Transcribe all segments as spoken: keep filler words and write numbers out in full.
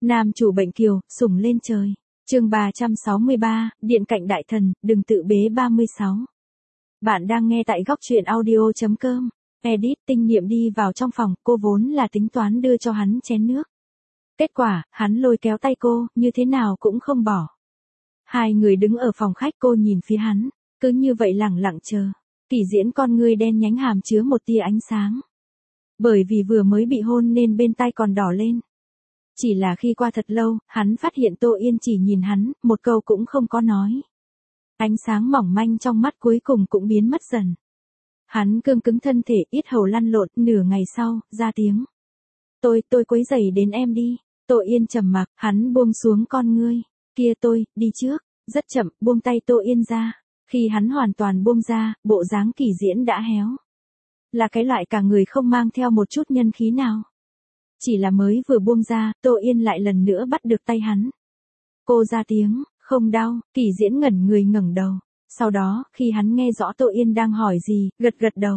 Nam chủ bệnh kiều, sủng lên trời. Chương ba trăm sáu mươi ba, Điện cạnh đại thần, đừng tự bế ba mươi sáu. Bạn đang nghe tại góc truyện audio chấm com. Edit Tinh Niệm đi vào trong phòng, cô vốn là tính toán đưa cho hắn chén nước. Kết quả, hắn lôi kéo tay cô, như thế nào cũng không bỏ. Hai người đứng ở phòng khách, cô nhìn phía hắn, cứ như vậy lẳng lặng chờ. Kỳ Diễn con ngươi đen nhánh hàm chứa một tia ánh sáng. Bởi vì vừa mới bị hôn nên bên tai còn đỏ lên. Chỉ là khi qua thật lâu, hắn phát hiện Tô Yên chỉ nhìn hắn, một câu cũng không có nói. Ánh sáng mỏng manh trong mắt cuối cùng cũng biến mất dần. Hắn cương cứng thân thể, yết hầu lăn lộn, nửa ngày sau, ra tiếng. Tôi, tôi quấy rầy đến em đi. Tô Yên trầm mặc, hắn buông xuống con ngươi. Kia tôi, đi trước. Rất chậm, buông tay Tô Yên ra. Khi hắn hoàn toàn buông ra, bộ dáng Kỳ Diễn đã héo. Là cái loại cả người không mang theo một chút nhân khí nào. Chỉ là mới vừa buông ra, Tô Yên lại lần nữa bắt được tay hắn. Cô ra tiếng, không đau. Kỳ Diễn ngẩn người ngẩng đầu. Sau đó, khi hắn nghe rõ Tô Yên đang hỏi gì, gật gật đầu.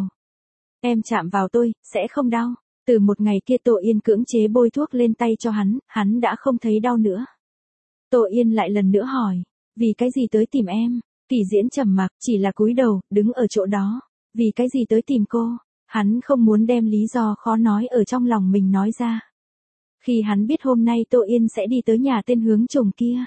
Em chạm vào tôi, sẽ không đau. Từ một ngày kia Tô Yên cưỡng chế bôi thuốc lên tay cho hắn, hắn đã không thấy đau nữa. Tô Yên lại lần nữa hỏi, vì cái gì tới tìm em? Kỳ Diễn trầm mặc, chỉ là cúi đầu, đứng ở chỗ đó. Vì cái gì tới tìm cô? Hắn không muốn đem lý do khó nói ở trong lòng mình nói ra. Khi hắn biết hôm nay Tô Yên sẽ đi tới nhà tên hướng trùng kia,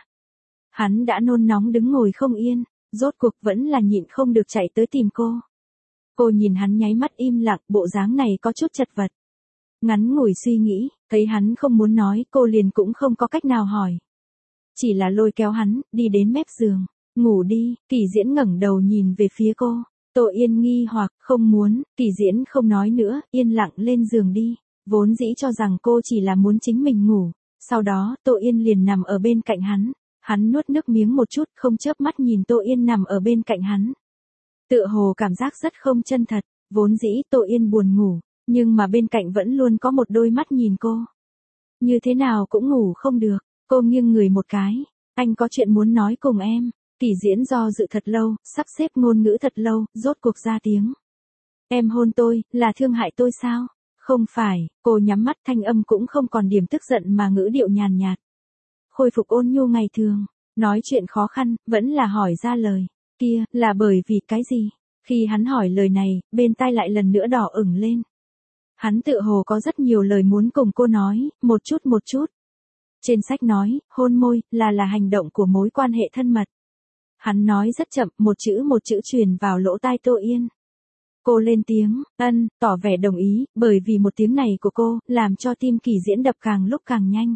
hắn đã nôn nóng đứng ngồi không yên, rốt cuộc vẫn là nhịn không được chạy tới tìm cô. Cô nhìn hắn nháy mắt im lặng, bộ dáng này có chút chật vật. Ngắn ngủi suy nghĩ, thấy hắn không muốn nói, cô liền cũng không có cách nào hỏi. Chỉ là lôi kéo hắn, đi đến mép giường, ngủ đi. Kỳ Diễn ngẩng đầu nhìn về phía cô. Tô Yên nghi hoặc, không muốn. Kỳ Diễn không nói nữa, yên lặng lên giường đi. Vốn dĩ cho rằng cô chỉ là muốn chính mình ngủ. Sau đó, Tô Yên liền nằm ở bên cạnh hắn. Hắn nuốt nước miếng một chút, không chớp mắt nhìn Tô Yên nằm ở bên cạnh hắn. Tựa hồ cảm giác rất không chân thật. Vốn dĩ Tô Yên buồn ngủ, nhưng mà bên cạnh vẫn luôn có một đôi mắt nhìn cô. Như thế nào cũng ngủ không được. Cô nghiêng người một cái. Anh có chuyện muốn nói cùng em. Kỳ Diễn do dự thật lâu, sắp xếp ngôn ngữ thật lâu, rốt cuộc ra tiếng. Em hôn tôi, là thương hại tôi sao? Không phải. Cô nhắm mắt, thanh âm cũng không còn điểm tức giận mà ngữ điệu nhàn nhạt. Khôi phục ôn nhu ngày thường. Nói chuyện khó khăn, vẫn là hỏi ra lời. Kia, là bởi vì cái gì? Khi hắn hỏi lời này, bên tai lại lần nữa đỏ ửng lên. Hắn tự hồ có rất nhiều lời muốn cùng cô nói, một chút một chút. Trên sách nói, hôn môi, là là hành động của mối quan hệ thân mật. Hắn nói rất chậm, một chữ một chữ truyền vào lỗ tai Tô Yên. Cô lên tiếng, ân, tỏ vẻ đồng ý, bởi vì một tiếng này của cô, làm cho tim Kỳ Diễn đập càng lúc càng nhanh.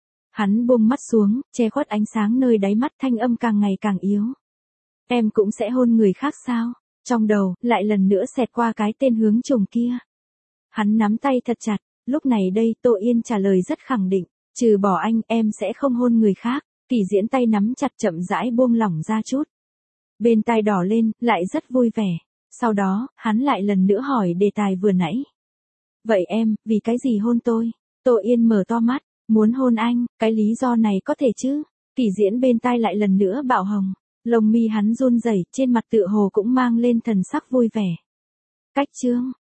Hắn buông mắt xuống, che khuất ánh sáng nơi đáy mắt, thanh âm càng ngày càng yếu. Em cũng sẽ hôn người khác sao? Trong đầu, lại lần nữa xẹt qua cái tên hướng trùng kia. Hắn nắm tay thật chặt, lúc này đây Tô Yên trả lời rất khẳng định. Trừ bỏ anh, em sẽ không hôn người khác. Kỳ Diễn tay nắm chặt chậm rãi buông lỏng ra chút. Bên tai đỏ lên, lại rất vui vẻ. Sau đó, hắn lại lần nữa hỏi đề tài vừa nãy. Vậy em, vì cái gì hôn tôi? Tô Yên mở to mắt, muốn hôn anh, cái lý do này có thể chứ? Kỳ Diễn bên tai lại lần nữa bạo hồng. Lông mi hắn run rẩy, trên mặt tựa hồ cũng mang lên thần sắc vui vẻ. Cách chương.